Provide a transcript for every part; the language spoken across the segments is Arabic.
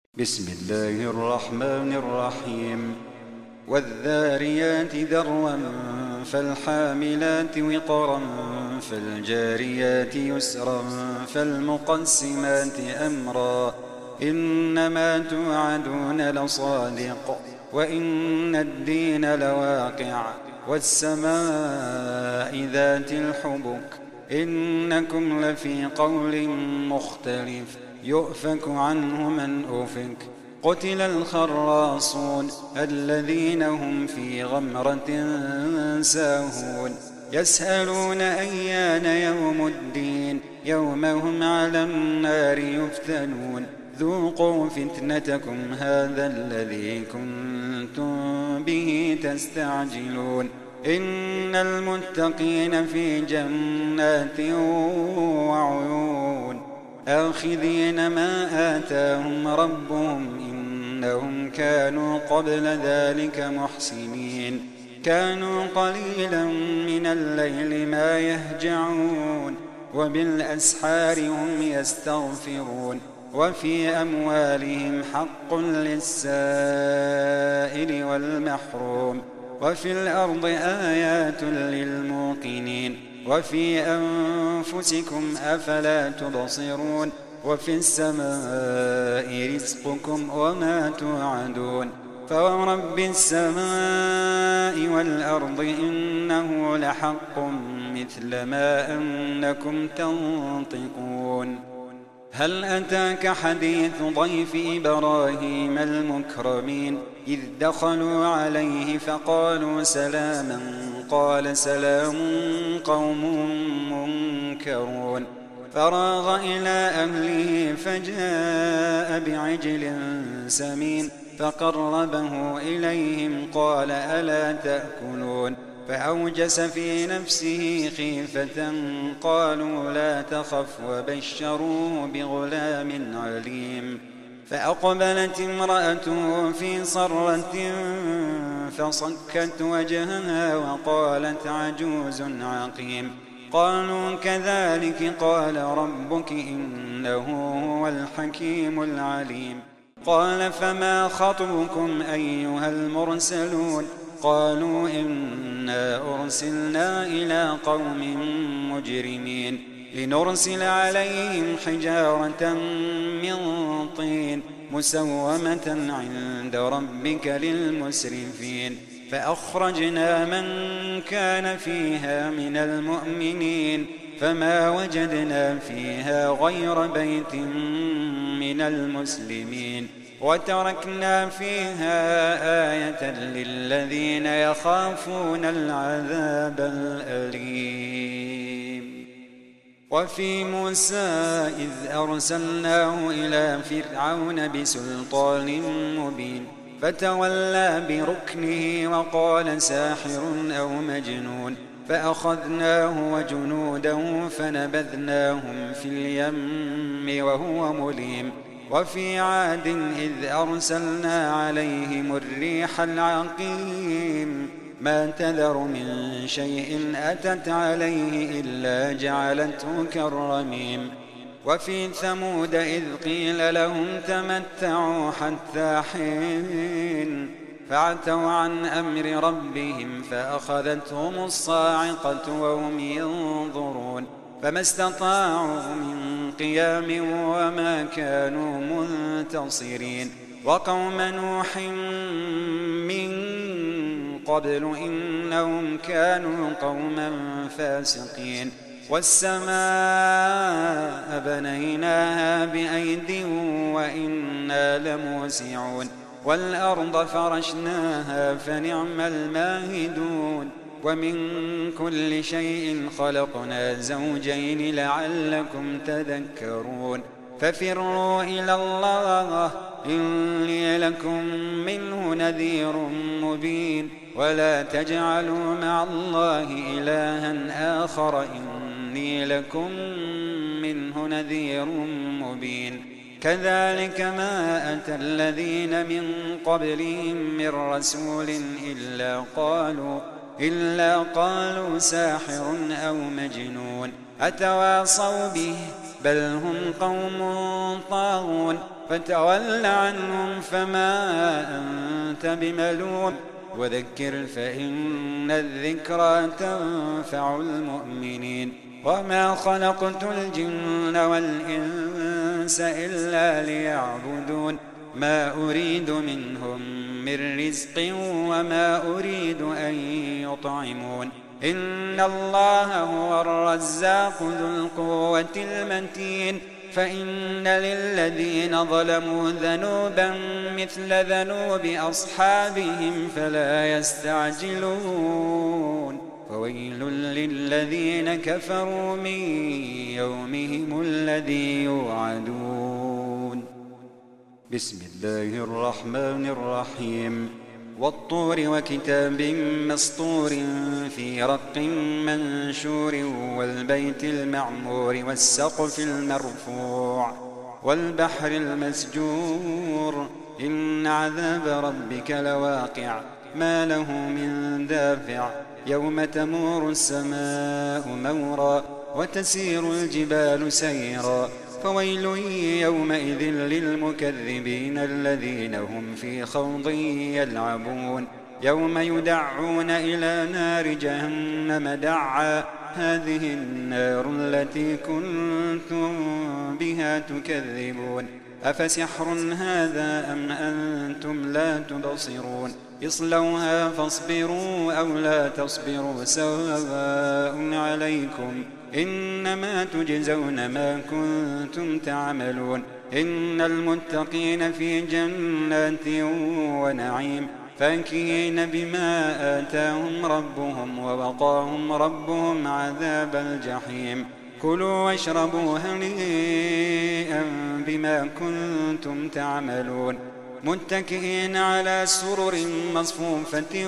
بسم الله الرحمن الرحيم والذاريات ذروا فالحاملات وقرا فالجاريات يسرا فالمقسمات أمرا إنما توعدون لصادق وإن الدين لواقع والسماء ذات الحبك إنكم لفي قول مختلف يؤفك عنه من أفك قتل الخراصون الذين هم في غمرة ساهون يسألون أيان يوم الدين يوم هم على النار يفتنون ذوقوا فتنتكم هذا الذي كنتم به تستعجلون إن المتقين في جنات وعيون آخذين ما آتاهم ربهم إنهم كانوا قبل ذلك محسنين كانوا قليلا من الليل ما يهجعون وبالأسحار هم يستغفرون وفي أموالهم حق للسائل والمحروم وفي الأرض آيات للموقنين وفي أنفسكم أفلا تبصرون وفي السماء رزقكم وما توعدون فورب السماء والأرض إنه لحق مثل ما أنكم تنطقون هل أتاك حديث ضيف إبراهيم المكرمين إذ دخلوا عليه فقالوا سلاما قال سلام قوم منكرون فراغ إلى أهله فجاء بعجل سمين فقربه إليهم قال ألا تأكلون فأوجس في نفسه خيفة قالوا لا تخف وبشروه بغلام عليم فأقبلت امرأته في صرة فصكت وجهها وقالت عجوز عقيم قالوا كذلك قال ربك إنه هو الحكيم العليم قال فما خطبكم أيها المرسلون قالوا إنا أرسلنا إلى قوم مجرمين لنرسل عليهم حجارة من طين مسومة عند ربك للمسرفين فأخرجنا من كان فيها من المؤمنين فما وجدنا فيها غير بيت من المسلمين وتركنا فيها آية للذين يخافون العذاب الأليم وفي موسى إذ أرسلناه إلى فرعون بسلطان مبين فتولى بركنه وقال ساحر أو مجنون فأخذناه وجنوده فنبذناهم في اليم وهو مليم وفي عاد إذ أرسلنا عليهم الريح العقيم ما تذر من شيء أتت عليه إلا جعلته كالرميم وفي ثمود إذ قيل لهم تمتعوا حتى حين فعتوا عن أمر ربهم فأخذتهم الصاعقة وهم ينظرون فما استطاعوا من قيام وما كانوا منتصرين وقوم نوح من قبل إنهم كانوا قوما فاسقين والسماء بنيناها بأيد وإنا لموسعون والأرض فرشناها فنعم الماهدون ومن كل شيء خلقنا زوجين لعلكم تذكرون ففروا إلى الله إني لكم منه نذير مبين ولا تجعلوا مع الله إلها آخر إني لكم منه نذير مبين كذلك ما أتى الذين من قبلهم من رسول إلا قالوا ساحر أو مجنون أتواصوا به بل هم قوم طاغون فتول عنهم فما أنت بملوم وذكر فإن الذكرى تنفع المؤمنين وما خلقت الجن والإنس إلا ليعبدون ما أريد منهم من رزق وما أريد أن يطعمون إن الله هو الرزاق ذو القوة المتين فإن للذين ظلموا ذنوبا مثل ذنوب أصحابهم فلا يستعجلون فويل للذين كفروا من يومهم الذي يوعدون بسم الله الرحمن الرحيم والطور وكتاب مسطور في رق منشور والبيت المعمور والسقف المرفوع والبحر المسجور إن عذاب ربك لواقع ما له من دافع يوم تمور السماء مورا وتسير الجبال سيرا فويل يومئذ للمكذبين الذين هم في خوض يلعبون يوم يدعون إلى نار جهنم دعا هذه النار التي كنتم بها تكذبون أفسحر هذا أم أنتم لا تبصرون اصلوها فاصبروا أو لا تصبروا سواء عليكم إنما تجزون ما كنتم تعملون إن المتقين في جنات ونعيم فاكهين بما آتاهم ربهم ووقاهم ربهم عذاب الجحيم كلوا واشربوا هنيئا بما كنتم تعملون متكئين على سرر مصفوفة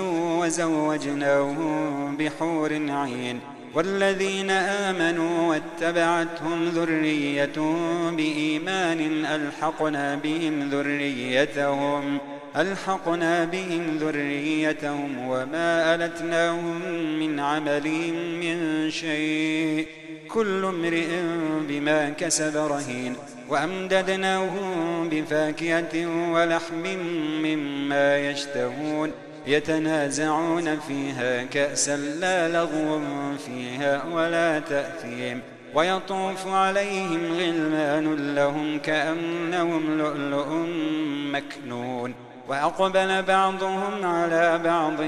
وزوجناهم بحور عين والذين آمنوا واتبعتهم ذريتهم بإيمان ألحقنا بهم ذريتهم وما ألتناهم من عملهم من شيء كل امرئ بما كسب رهين وأمددناهم بفاكهة ولحم مما يشتهون يتنازعون فيها كأسا لا لغو فيها ولا تأثيم ويطوف عليهم غلمان لهم كأنهم لؤلؤ مكنون وأقبل بعضهم على بعض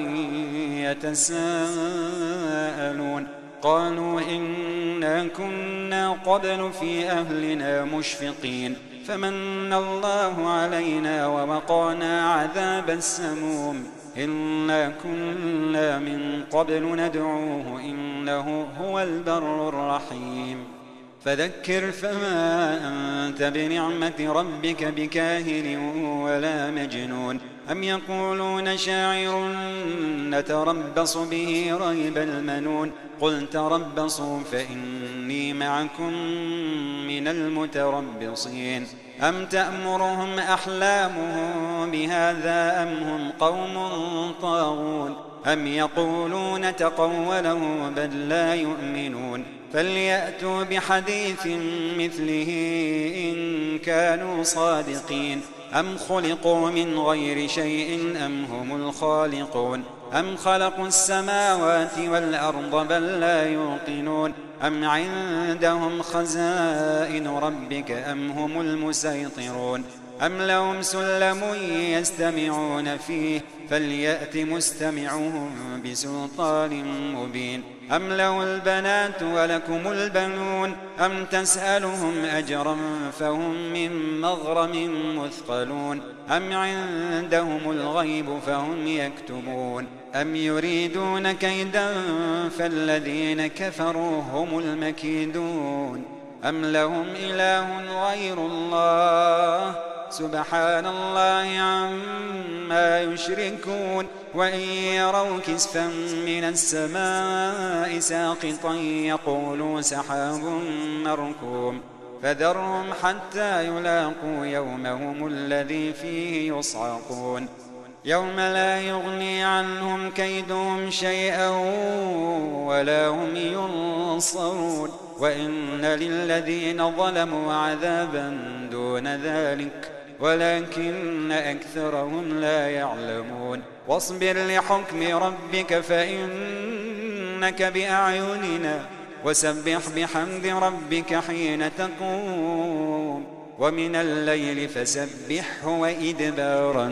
يتساءلون قالوا إنا كنا قبل في أهلنا مشفقين فمن الله علينا ووقانا عذاب السموم إنا كنا من قبل ندعوه إنه هو البر الرحيم فذكر فما أنت بنعمة ربك بكاهن ولا مجنون أم يقولون شاعر نتربص به ريب المنون قل تربصوا فإني معكم من المتربصين أم تأمرهم أحلامهم بهذا أم هم قوم طاغون أم يقولون تقوله بل لا يؤمنون فليأتوا بحديث مثله إن كانوا صادقين أم خلقوا من غير شيء أم هم الخالقون أم خلقوا السماوات والأرض بل لا يوقنون أم عندهم خزائن ربك أم هم المسيطرون أم لهم سلم يستمعون فيه فليأت مستمعهم بسلطان مبين أم له البنات ولكم البنون أم تسألهم أجرا فهم من مغرم مثقلون أم عندهم الغيب فهم يكتبون أم يريدون كيدا فالذين كفروا هم المكيدون أم لهم إله غير الله سبحان الله عما يشركون وإن يروا كسفا من السماء ساقطا يقولوا سحاب مركوم فذرهم حتى يلاقوا يومهم الذي فيه يصعقون يوم لا يغني عنهم كيدهم شيئا ولا هم ينصرون وإن للذين ظلموا عذابا دون ذلك ولكن أكثرهم لا يعلمون واصبر لحكم ربك فإنك بأعيننا وسبح بحمد ربك حين تقوم ومن الليل فسبحه وإدبار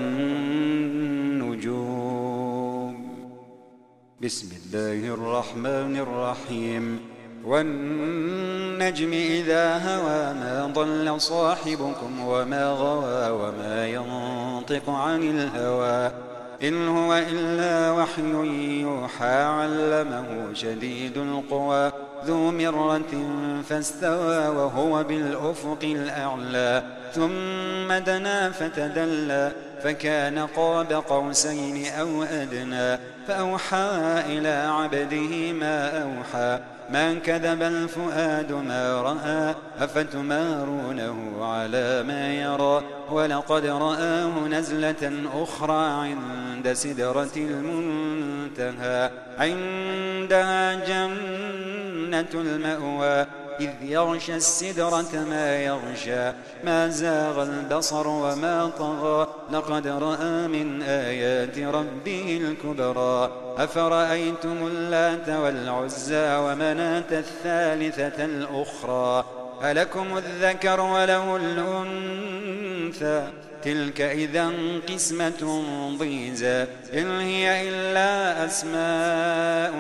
النجوم. بسم الله الرحمن الرحيم. والنجم إذا هوى ما ضل صاحبكم وما غوى وما ينطق عن الهوى إن هو إلا وحي يوحى علمه شديد القوى ذو مرة فاستوى وهو بالأفق الأعلى ثم دنا فتدلى فكان قاب قوسين أو أدنى فأوحى إلى عبده ما أوحى ما كذب الفؤاد ما رأى أفتمارونه على ما يرى ولقد رآه نزلة أخرى عند سدرة المنتهى عندها جنة المأوى إذ يغشى السدرة ما يغشى ما زاغ البصر وما طغى لقد رأى من آيات ربه الكبرى أفرأيتم اللات والعزى ومناة الثالثة الأخرى ألكم الذكر وله الأنثى تلك إذا قسمة ضيزى إن هي إلا أسماء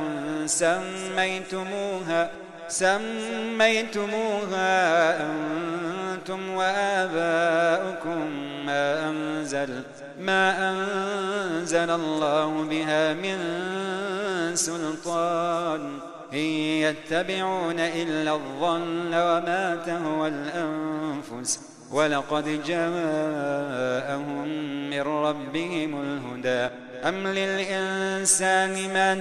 سميتموها أنتم وآباؤكم ما أنزل الله بها من سلطان إن يتبعون إلا الظن وما تهوى الأنفس ولقد جاءهم من ربهم الهدى أم للإنسان ما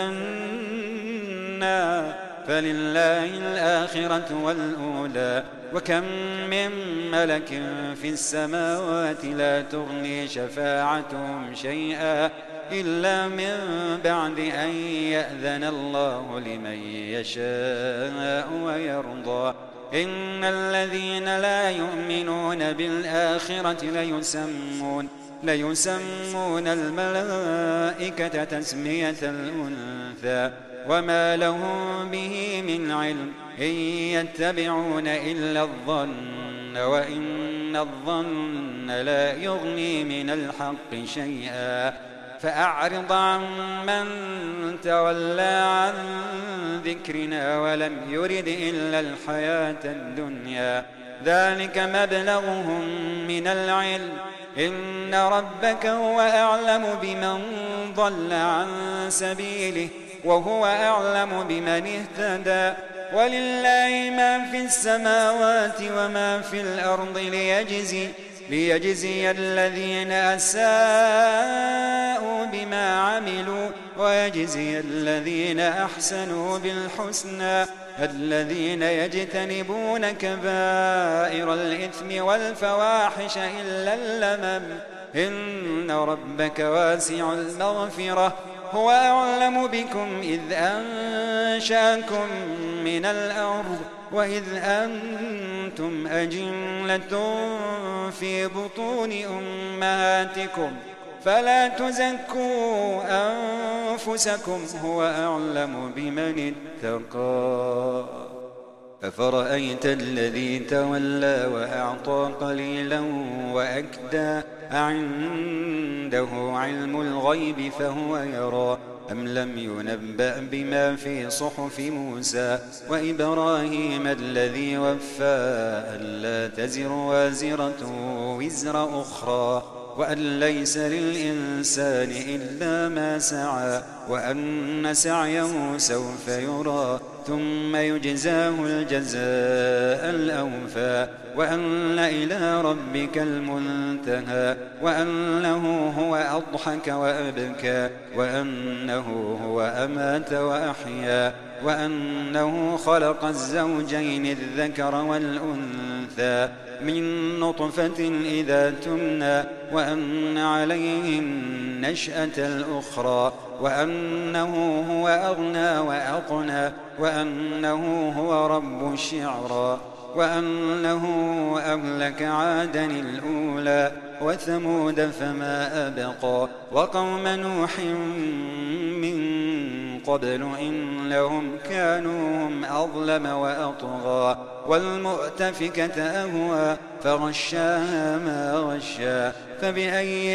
تمنى فلله الآخرة والأولى وكم من ملك في السماوات لا تغني شفاعتهم شيئا إلا من بعد أن يأذن الله لمن يشاء ويرضى إن الذين لا يؤمنون بالآخرة ليسمون الملائكة تسمية الأنثى وما لهم به من علم إن يتبعون إلا الظن وإن الظن لا يغني من الحق شيئا فأعرض عن من تولى عن ذكرنا ولم يرد إلا الحياة الدنيا ذلك مبلغهم من العلم إن ربك هو أعلم بمن ضل عن سبيله وهو أعلم بمن اهتدى ولله ما في السماوات وما في الأرض ليجزي الذين أساءوا بما عملوا ويجزي الذين أحسنوا بالحسنى الذين يجتنبون كبائر الإثم والفواحش إلا اللمم إن ربك واسع المغفرة هو أعلم بكم إذ أنشأكم من الأرض وإذ أنتم أجنة في بطون أمهاتكم فلا تزكوا أنفسكم هو أعلم بمن اتقى أفرأيت الذي تولى وأعطى قليلا وأكدى أعنده علم الغيب فهو يرى أم لم ينبأ بما في صحف موسى وإبراهيم الذي وفى ألا تزر وازرة وزر أخرى وأن ليس للإنسان إلا ما سعى وأن سعيه سوف يرى ثم يجزاه الجزاء الأوفى وأن إلى ربك المنتهى وأنه هو أضحك وأبكى وأنه هو أمات وأحيا وأنه خلق الزوجين الذكر والأنثى من نطفة إذا تمنى وأن عليه النشأة الأخرى وأنه هو أغنى وأقنى وأنه هو رب الشعرى وأنه أهلك عادا الأولى وثمود فما أبقى وقوم نوح من قبل إنهم كانوا هم أظلم وأطغى والمؤتفكة أهوى فغشاها ما غشا فبأي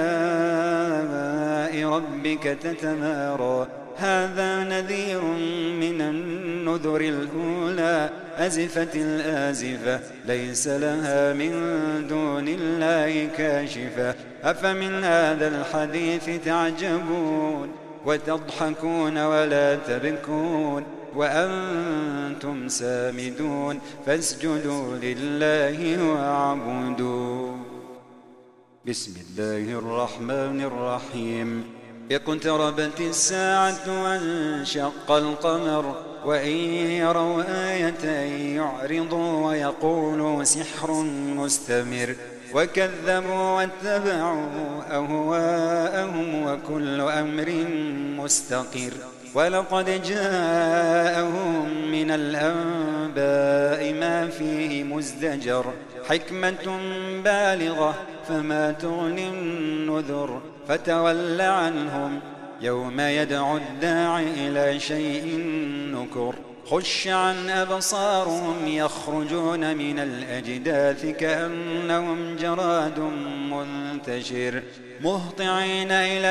آلاء ربك تتمارى هذا نذير من النذر الأولى أزفت الآزفة ليس لها من دون الله كاشفة أفمن هذا الحديث تعجبون وتضحكون ولا تبكون وأنتم سامدون فاسجدوا لله واعبدوا. بسم الله الرحمن الرحيم. اقتربت الساعة وانشق القمر وإن يروا آية يعرضوا ويقولوا سحر مستمر وكذبوا واتبعوا أهواءهم وكل أمر مستقر ولقد جاءهم من الأنباء ما فيه مزدجر حكمة بالغة فما تغني النذر فتول عنهم يوم يدعو الداع إلى شيء نكر خش عن أبصارهم يخرجون من الأجداث كأنهم جراد منتشر مهطعين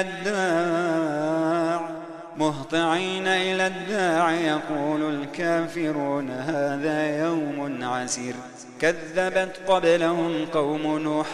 إلى الداع يقول الكافرون هذا يوم عسير كذبت قبلهم قوم نوح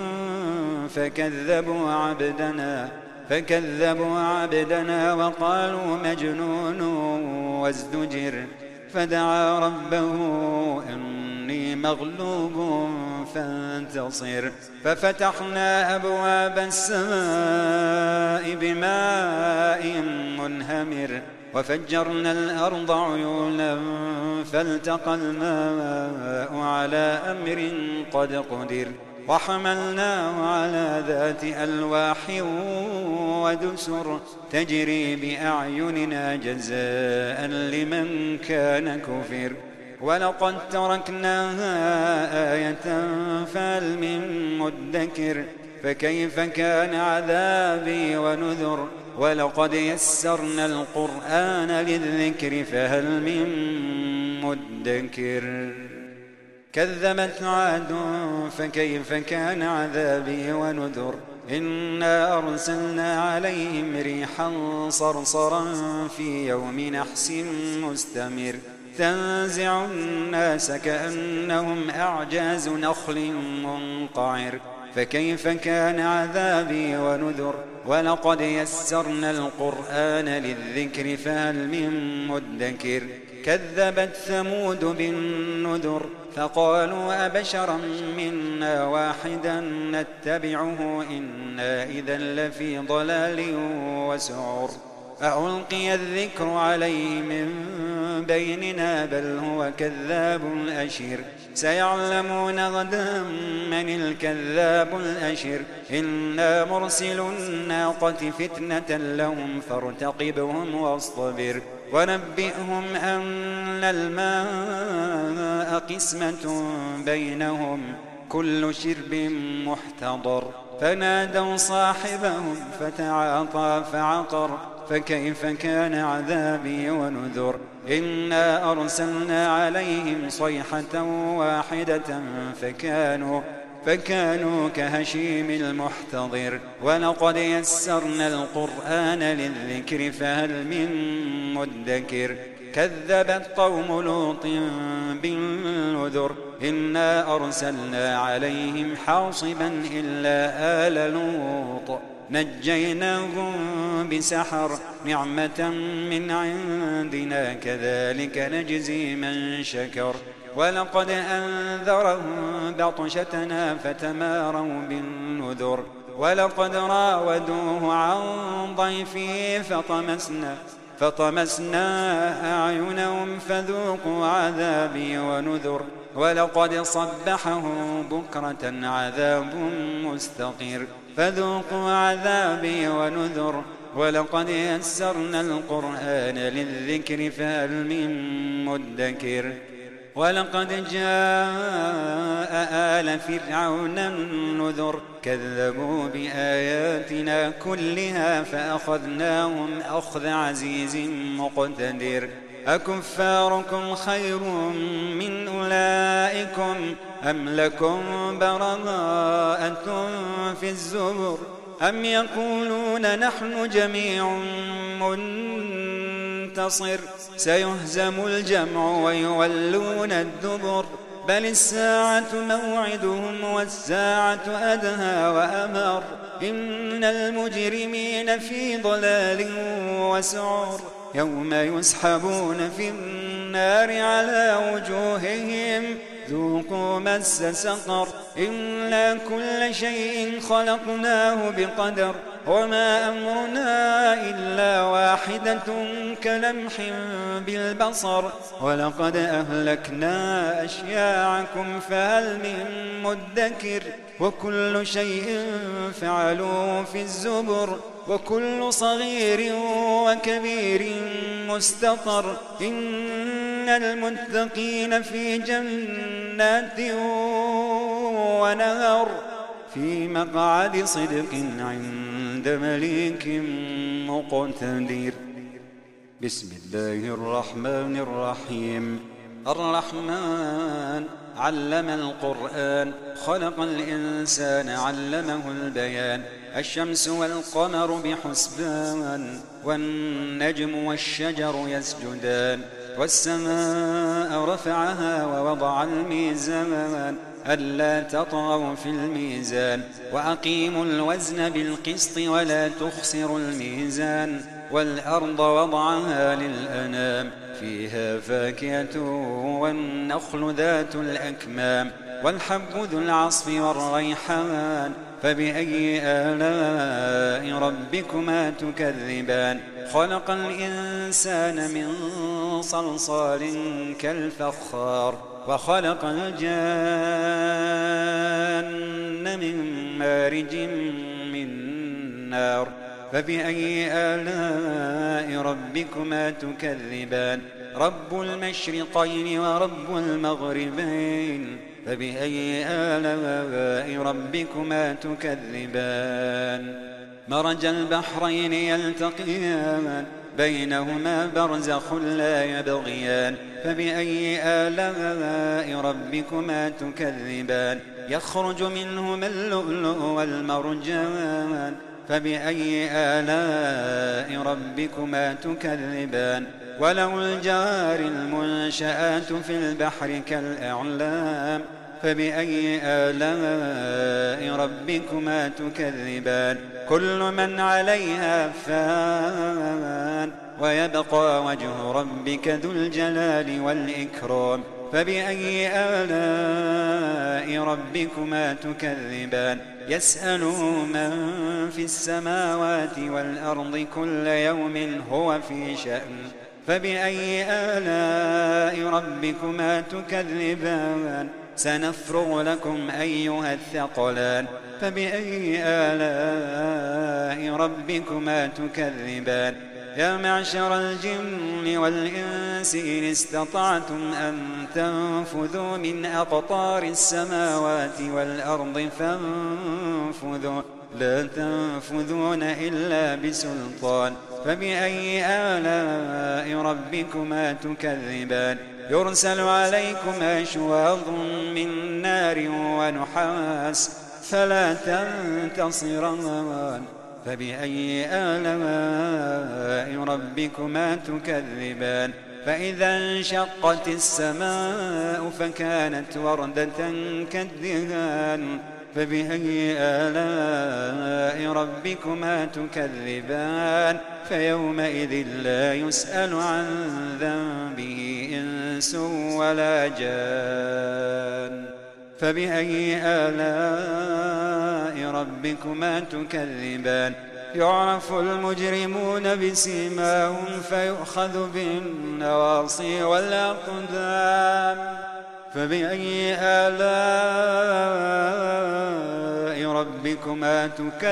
فكذبوا عبدنا وقالوا مجنون وازدجر فدعا ربه إني مغلوب فانتصر ففتحنا أبواب السماء بماء منهمر وفجرنا الأرض عيونا فالتقى الماء على أمر قد قدر وحملناه على ذات ألواح ودسر تجري بأعيننا جزاء لمن كان كفر ولقد تركناها آية فهل من مدكر فكيف كان عذابي ونذر ولقد يسرنا القرآن للذكر فهل من مدكر كذبت عاد فكيف كان عذابي ونذر إنا أرسلنا عليهم ريحا صرصرا في يوم نحس مستمر تنزع الناس كأنهم أعجاز نخل منقعر فكيف كان عذابي ونذر ولقد يسرنا القرآن للذكر فهل من مدكر كذبت ثمود بالنذر فقالوا أبشرا منا واحدا نتبعه إنا إذا لفي ضلال وسعر أألقي الذكر عليه من بيننا بل هو كذاب أشر سيعلمون غدا من الكذاب الأشر إنا مرسل الناقة فتنة لهم فارتقبهم واصطبر ونبئهم أن الماء قسمة بينهم كل شرب محتضر فنادوا صاحبهم فتعاطى فعقر فكيف كان عذابي ونذر إنا أرسلنا عليهم صيحة واحدة فكانوا كهشيم المحتضر ولقد يسرنا القرآن للذكر فهل من مدكر كذبت قوم لوط بالنذر إنا أرسلنا عليهم حاصبا إلا آل لوط نجيناهم بسحر نعمة من عندنا كذلك نجزي من شكر ولقد أنذرهم بطشتنا فتماروا بالنذر ولقد راودوه عن ضيفه فطمسنا أعينهم فذوقوا عذابي ونذر ولقد صبحهم بكرة عذاب مستقر فذوقوا عذابي ونذر ولقد يسرنا القرآن للذكر فهل من مدكر ولقد جاء آل فرعون النذر كذبوا بآياتنا كلها فأخذناهم أخذ عزيز مقتدر أكفاركم خير من أولئكم أم لكم براءة في الزبر أم يقولون نحن جميع منتصر سيهزم الجمع ويولون الدبر بل الساعة موعدهم والساعة أدهى وأمر إن المجرمين في ضلال وسعر يوم يسحبون في النار على وجوههم ذوقوا مس سقر إلا كل شيء خلقناه بقدر وما أمرنا إلا واحدة كلمح بالبصر ولقد أهلكنا أشياعكم فهل من مدكر وكل شيء فعلوه في الزبر وكل صغير وكبير مستطر إن المتقين في جنات ونهر في مقعد صدق عند مليك مقتدر. بسم الله الرحمن الرحيم. الرحمن علم القرآن خلق الإنسان علمه البيان الشمس والقمر بحسبان والنجم والشجر يسجدان والسماء رفعها ووضع الميزان ألا تطغوا في الميزان وأقيموا الوزن بالقسط ولا تخسروا الميزان والأرض وضعها للأنام فيها فاكهة والنخل ذات الأكمام والحب ذو العصف والريحان فبأي آلاء ربكما تكذبان خلق الإنسان من صلصال كالفخار وخلق الجان من مارج من نار فبأي آلاء ربكما تكذبان رب المشرقين ورب المغربين فبأي آلاء ربكما تكذبان مرج البحرين يلتقيان بينهما برزخ لا يبغيان فبأي آلاء ربكما تكذبان يخرج منهما اللؤلؤ والمرجان فبأي آلاء ربكما تكذبان وله الجوار المنشآت في البحر كالأعلام فبأي آلاء ربكما تكذبان كل من عليها فان ويبقى وجه ربك ذو الجلال والإكرام فبأي آلاء ربكما تكذبان يسأله من في السماوات والأرض كل يوم هو في شأن فبأي آلاء ربكما تكذبان سنفرغ لكم أيها الثقلان فبأي آلاء ربكما تكذبان يا معشر الجن والإنس إن استطعتم أن تنفذوا من أقطار السماوات والأرض فانفذوا لا تنفذون إلا بسلطان فبأي آلاء ربكما تكذبان يرسل عليكم شواظ من نار ونحاس فلا تنتصران فبأي آلاء ربكما تكذبان فإذا انشقت السماء فكانت وردة كالدهان فبأي آلاء ربكما تكذبان فيومئذ لا يسأل عن ذنبه إنس ولا جان فبأي آلاء ربكما تكذبان يعرف المجرمون بسيماهم فيؤخذ بالنواصي والأقدام فبأي آلاء ربكما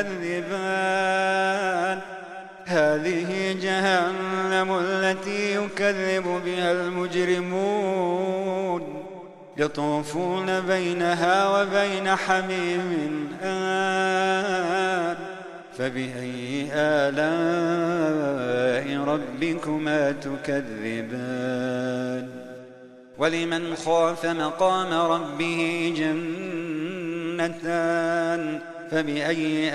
تكذبان هذه جهنم التي يكذب بها المجرمون يطوفون بينها وبين حميم آن فبأي آلاء ربكما تكذبان ولمن خاف مقام ربه جنتان فبأي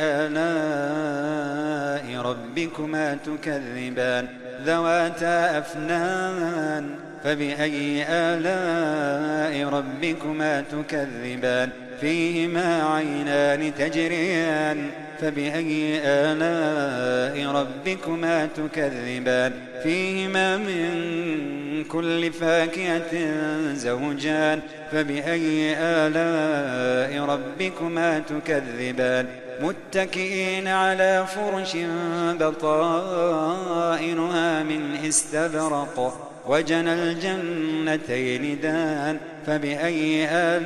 آلاء ربكما تكذبان ذواتا أفنان فبأي آلاء ربكما تكذبان فيهما عينان تجريان فبأي آلاء ربكما تكذبان فيهما من كل فاكهة زوجان فبأي آلاء ربكما تكذبان متكئين على فرش بطائنها من استبرق وجنى الجنتين دان فبأي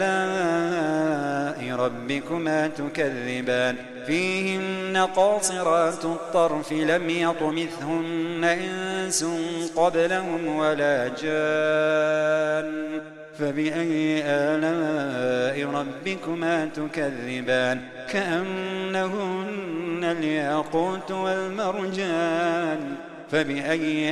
آلاء ربكما تكذبان فيهن قاصرات الطرف لم يطمثهن إنس قبلهم ولا جان فبأي آلاء ربكما تكذبان كأنهن الياقوت والمرجان فبأي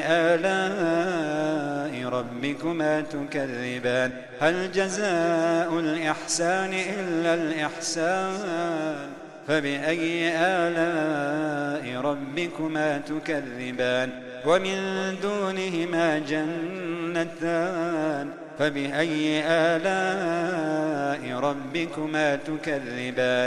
آلاء ربكما تكذبان هل جزاء الإحسان إلا الإحسان فبأي آلاء ربكما تكذبان ومن دونهما جنتان فبأي آلاء ربكما تكذبان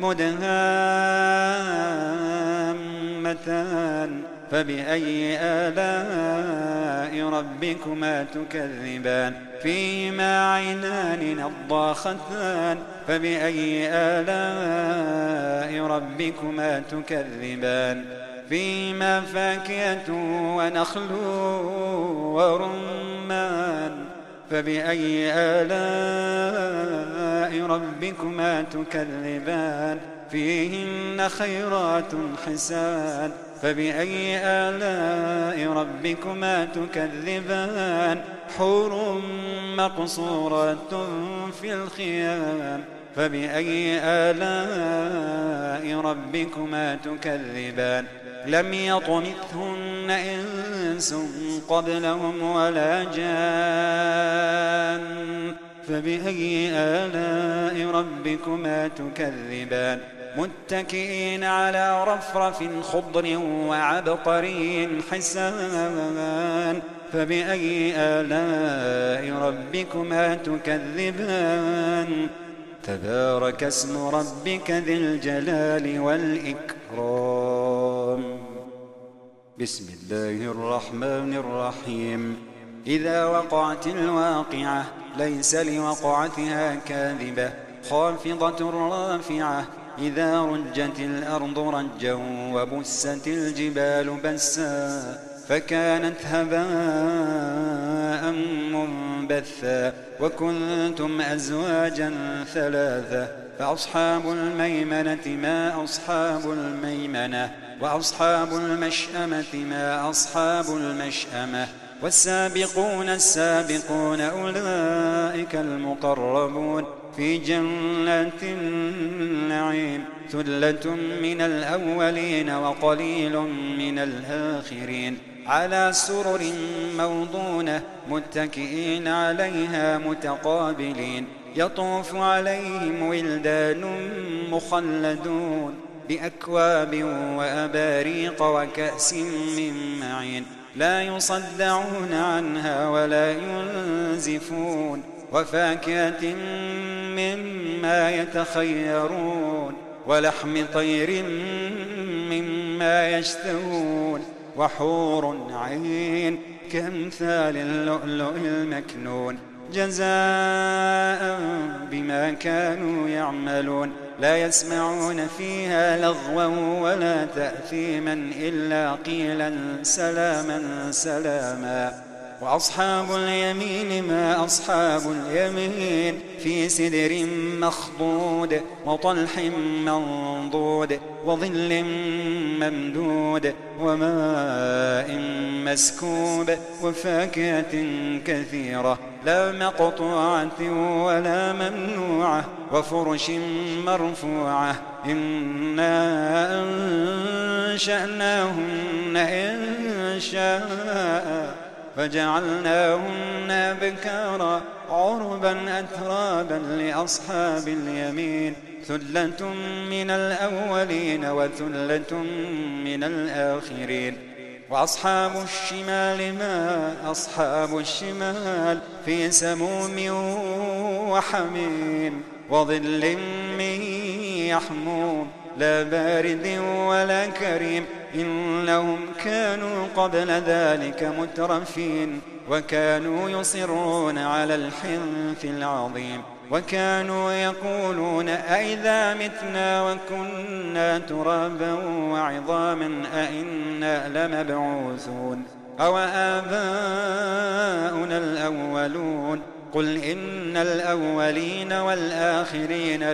مدهامتان فبأي آلاء ربكما تكذبان فيهما عينان نضاختان فبأي آلاء ربكما تكذبان فيهما فاكهة ونخل ورمان فبأي آلاء ربكما تكذبان فيهن خيرات حسان فبأي آلاء ربكما تكذبان حور مقصورات في الخيام فبأي آلاء ربكما تكذبان لم يطمثهن إنس قبلهم ولا جان فبأي آلاء ربكما تكذبان متكئين على رفرف خضر وعبقري حسان فبأي آلاء ربكما تكذبان تبارك اسم ربك ذي الجلال والإكرام بسم الله الرحمن الرحيم إذا وقعت الواقعة ليس لوقعتها كاذبة خافضة رافعة إذا رجت الأرض رجا وبست الجبال بسا فكانت هباء منبثا وكنتم أزواجا ثلاثة فأصحاب الميمنة ما أصحاب الميمنة وأصحاب المشأمة ما أصحاب المشأمة والسابقون السابقون أولئك المقربون في جنات النعيم ثلة من الأولين وقليل من الآخرين على سرر موضونة متكئين عليها متقابلين يطوف عليهم ولدان مخلدون بأكواب وأباريق وكأس من معين لا يصدعون عنها ولا ينزفون وفاكهة مما يتخيرون ولحم طير مما يشتهون وحور عين كأمثال اللؤلؤ المكنون جزاء بما كانوا يعملون لا يسمعون فيها لغوا ولا تأثيما إلا قيلا سلاما سلاما. وأصحاب اليمين ما أصحاب اليمين في سدر مخضود وطلح منضود وظل ممدود وماء مسكوب وفاكهة كثيرة لا مقطوعة ولا ممنوعة وفرش مرفوعة إنا أنشأناهن إنشاء فجعلناهن أبكارا عربا أترابا لأصحاب اليمين ثلة من الأولين وثلة من الآخرين. وأصحاب الشمال ما أصحاب الشمال في سموم وحميم وظل من يحموم لا بارد ولا كريم إنهم كانوا قبل ذلك مترفين وكانوا يصرون على الحنث العظيم وكانوا يقولون أئذا متنا وكنا ترابا وعظاما أئنا لمبعوثون أو آباؤنا الأولون قل إن الأولين والآخرين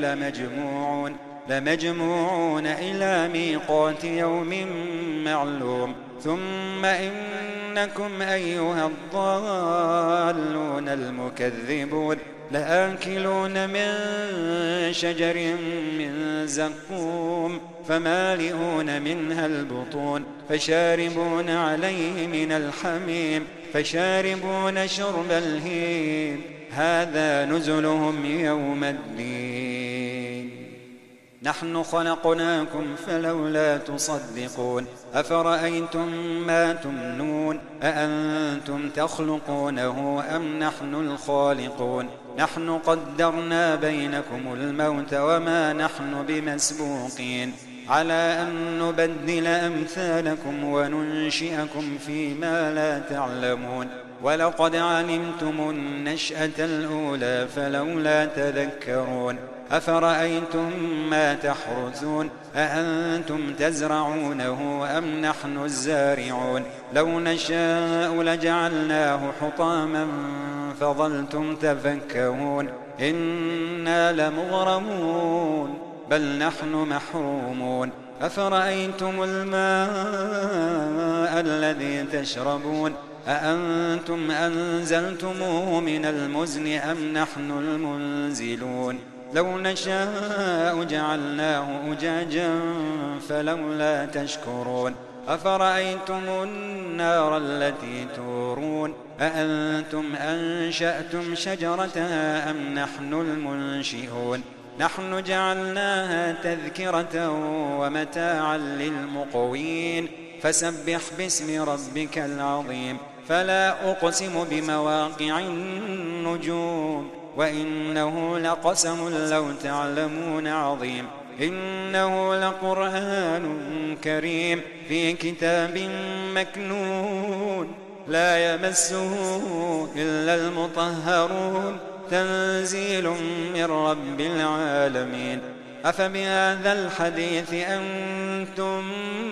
لمجموعون إلى ميقات يوم معلوم ثم إنكم أيها الضالون المكذبون لآكلون من شجر من زقوم فمالئون منها البطون فشاربون عليه من الحميم فشاربون شرب الهيم هذا نزلهم يوم الدين نحن خلقناكم فلولا تصدقون أفرأيتم ما تمنون أأنتم تخلقونه أم نحن الخالقون نحن قدرنا بينكم الموت وما نحن بمسبوقين على أن نبدل أمثالكم وننشئكم فيما لا تعلمون ولقد علمتم النشأة الأولى فلولا تذكرون أفرأيتم ما تحرثون أأنتم تزرعونه أم نحن الزارعون لو نشاء لجعلناه حطاما فظلتم تفكهون إنا لمغرمون بل نحن محرومون أفرأيتم الماء الذي تشربون أأنتم أنزلتموه من المزن أم نحن المنزلون لو نشاء جعلناه أجاجا فلولا تشكرون أفرأيتم النار التي تورون أأنتم أنشأتم شجرتها أم نحن المنشئون نحن جعلناها تذكرة ومتاعا للمقوين فسبح باسم ربك العظيم فلا أقسم بمواقع النجوم وإنه لقسم لو تعلمون عظيم إنه لقرآن كريم في كتاب مكنون لا يمسه إلا المطهرون تنزيل من رب العالمين أفبهذا الحديث أنتم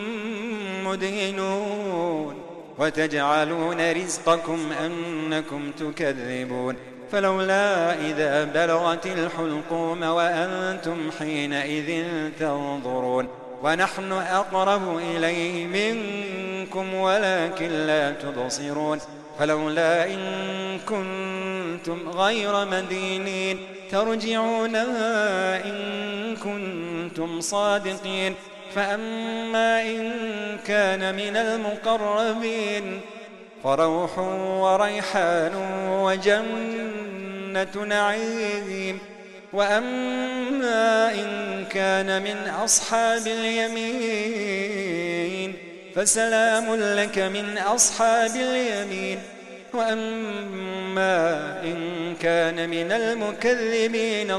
مدهنون وتجعلون رزقكم أنكم تكذبون فلولا إذا بلغت الحلقوم وأنتم حينئذ تنظرون ونحن أقرب إليه منكم ولكن لا تبصرون فلولا إن كنتم غير مدينين ترجعونها إن كنتم صادقين فأما إن كان من المقربين فروح وريحان وجنة نعيم وأما إن كان من أصحاب اليمين فسلام لك من أصحاب اليمين وأما إن كان من المكذبين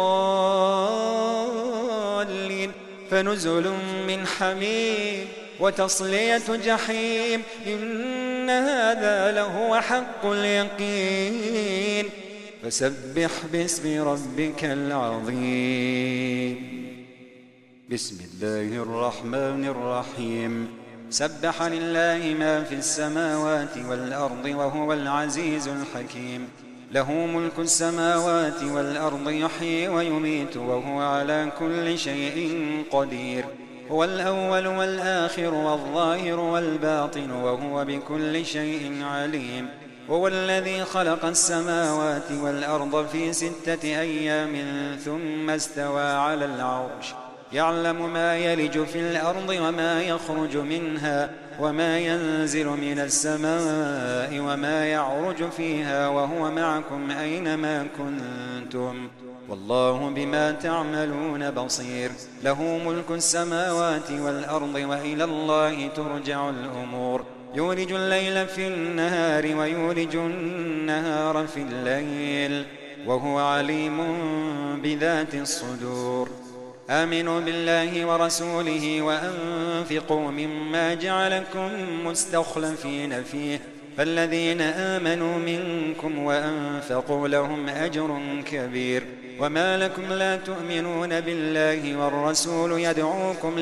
الضالين فنزل من حميم وتصلية جحيم إن هذا لهو حق اليقين فسبح باسم ربك العظيم. بسم الله الرحمن الرحيم. سبح لله ما في السماوات والأرض وهو العزيز الحكيم. له ملك السماوات والأرض يحيي ويميت وهو على كل شيء قدير. هو الأول والآخر والظاهر والباطن وهو بكل شيء عليم. هو الذي خلق السماوات والأرض في 6 أيام ثم استوى على العرش يعلم ما يلج في الأرض وما يخرج منها وما ينزل من السماء وما يعرج فيها وهو معكم أينما كنتم والله بما تعملون بصير. له ملك السماوات والأرض وإلى الله ترجع الأمور. يولج الليل في النهار ويولج النهار في الليل وهو عليم بذات الصدور. آمنوا بالله ورسوله وأنفقوا مما جعلكم مستخلفين فيه فالذين آمنوا منكم وأنفقوا لهم أجر كبير. وما لكم لا تؤمنون بالله والرسول يدعوكم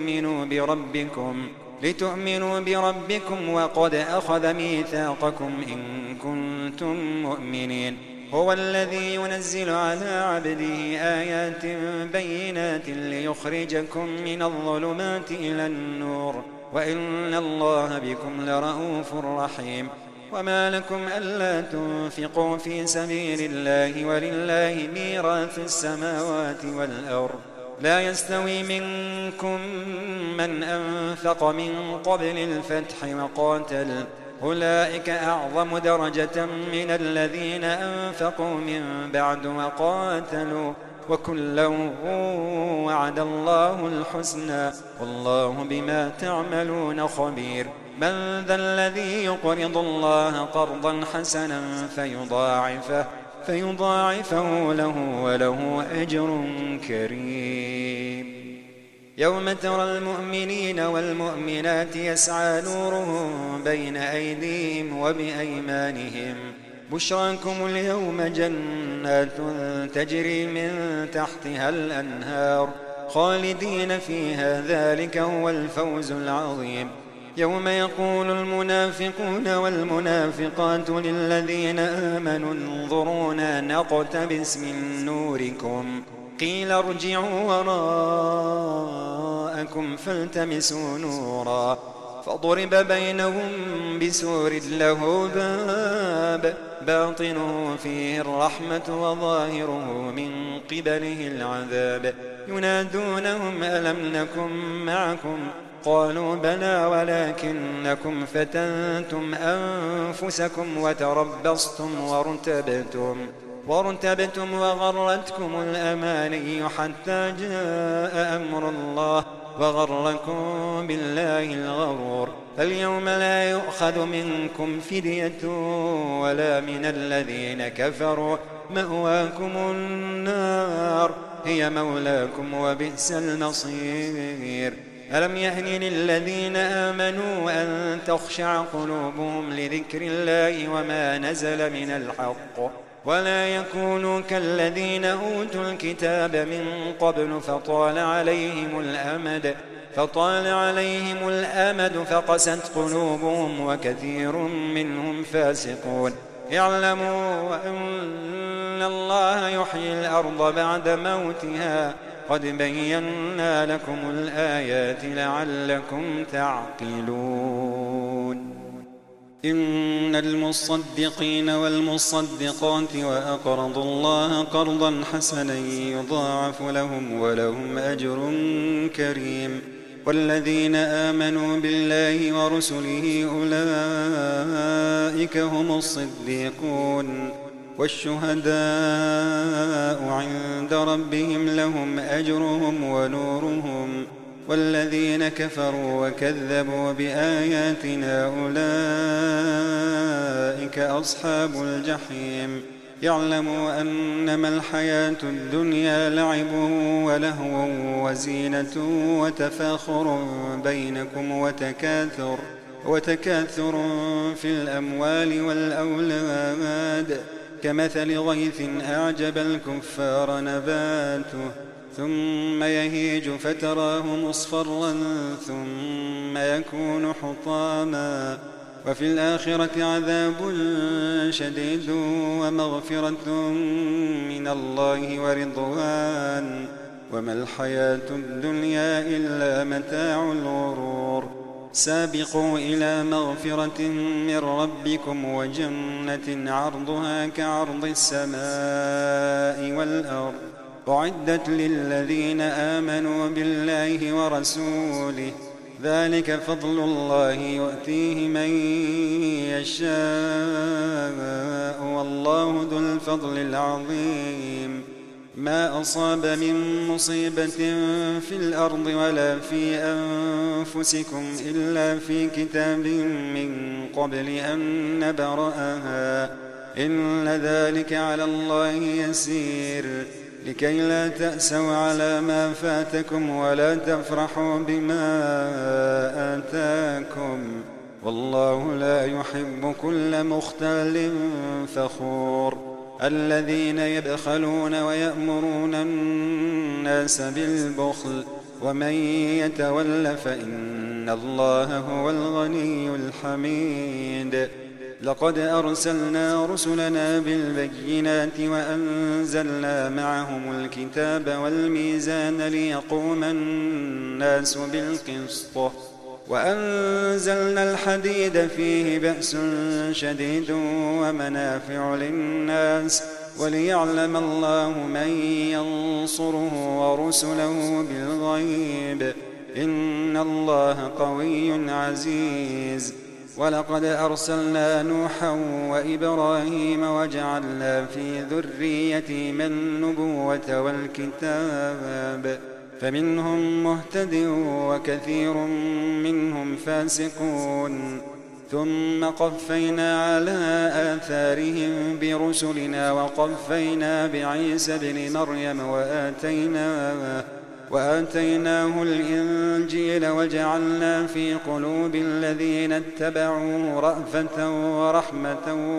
لتؤمنوا بربكم وقد أخذ ميثاقكم إن كنتم مؤمنين. هو الذي ينزل على عبده آيات بينات ليخرجكم من الظلمات إلى النور وإن الله بكم لرؤوف رحيم. وما لكم ألا تنفقوا في سبيل الله ولله ميراث السماوات والأرض لا يستوي منكم من أنفق من قبل الفتح وقاتل أولئك أعظم درجة من الذين أنفقوا من بعد وقاتلوا وكلا وعد الله الحسنى والله بما تعملون خبير. من ذا الذي يقرض الله قرضا حسنا فيضاعفه له وله أجر كريم. يوم ترى المؤمنين والمؤمنات يسعى نورهم بين أيديهم وبأيمانهم بشراكم اليوم جنات تجري من تحتها الأنهار خالدين فيها ذلك هو الفوز العظيم. يوم يقول المنافقون والمنافقات للذين آمنوا انظرونا نقتبس من نوركم قيل ارجعوا وراءكم فالتمسوا نورا فضرب بينهم بسور له باب باطنه فيه الرحمة وظاهره من قبله العذاب ينادونهم ألم نكن معكم قالوا بلى ولكنكم فتنتم أنفسكم وتربصتم وارتبتم وغرتكم الأماني حتى جاء أمر الله وغركم بالله الغرور. فاليوم لا يؤخذ منكم فدية ولا من الذين كفروا مأواكم النار هي مولاكم وبئس المصير. ألم يهن للذين آمنوا أن تخشع قلوبهم لذكر الله وما نزل من الحق ولا يكونوا كالذين أوتوا الكتاب من قبل فطال عليهم الأمد فقست قلوبهم وكثير منهم فاسقون. اعلموا أن الله يحيي الأرض بعد موتها قد بينا لكم الآيات لعلكم تعقلون. إن المصدقين والمصدقات وأقرضوا الله قرضا حسنا يضاعف لهم ولهم أجر كريم. والذين آمنوا بالله ورسله أولئك هم الصديقون والشهداء عند ربهم لهم أجرهم والذين كفروا وكذبوا بآياتنا أولئك أصحاب الجحيم يعلموا أنما الحياة الدنيا لعب ولهو وزينة وتفاخر بينكم وتكاثر في الأموال والأولاد كمثل غيث أعجب الكفار نباته ثم يهيج فتراه مصفرا ثم يكون حطاما وفي الآخرة عذاب شديد ومغفرة من الله ورضوان وما الحياة الدنيا إلا متاع الغرور سابقوا إلى مغفرة من ربكم وجنة عرضها كعرض السماء والأرض أعدت للذين آمنوا بالله ورسوله ذلك فضل الله يؤتيه من يشاء والله ذو الفضل العظيم ما أصاب من مصيبة في الأرض ولا في أنفسكم إلا في كتاب من قبل أن نبرأها إن ذلك على الله يسير لكي لا تأسوا على ما فاتكم ولا تفرحوا بما آتاكم والله لا يحب كل مختال فخور الذين يبخلون ويأمرون الناس بالبخل ومن يتول فإن الله هو الغني الحميد لقد أرسلنا رسلنا بالبينات وأنزلنا معهم الكتاب والميزان ليقوم الناس بالقسط وأنزلنا الحديد فيه بأس شديد ومنافع للناس وليعلم الله من ينصره ورسله بالغيب إن الله قوي عزيز ولقد أرسلنا نوحا وإبراهيم وجعلنا في ذريتهما النبوة والكتاب فمنهم مهتد وكثير منهم فاسقون ثم قفينا على آثارهم برسلنا وقفينا بعيسى ابن مريم وآتيناه الإنجيل وجعلنا في قلوب الذين اتبعوه رأفة ورحمة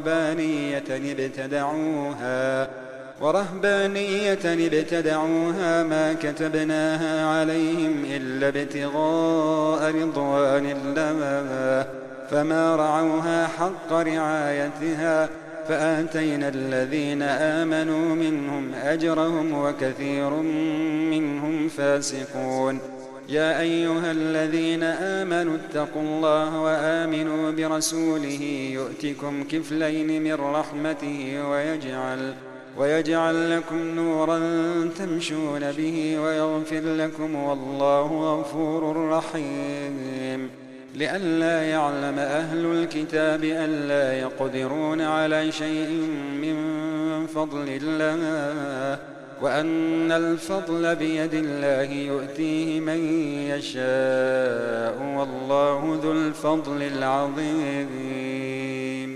ورهبانية ابتدعوها ما كتبناها عليهم إلا ابتغاء رضوان الله فما رعوها حق رعايتها فآتينا الذين آمنوا منهم أجرهم وكثير منهم فاسقون يا أيها الذين آمنوا اتقوا الله وآمنوا برسوله يؤتكم كفلين من رحمته ويجعل لكم نورا تمشون به ويغفر لكم والله غفور رحيم لئلا يعلم أهل الكتاب ألا يقدرون على شيء من فضل الله وأن الفضل بيد الله يؤتيه من يشاء والله ذو الفضل العظيم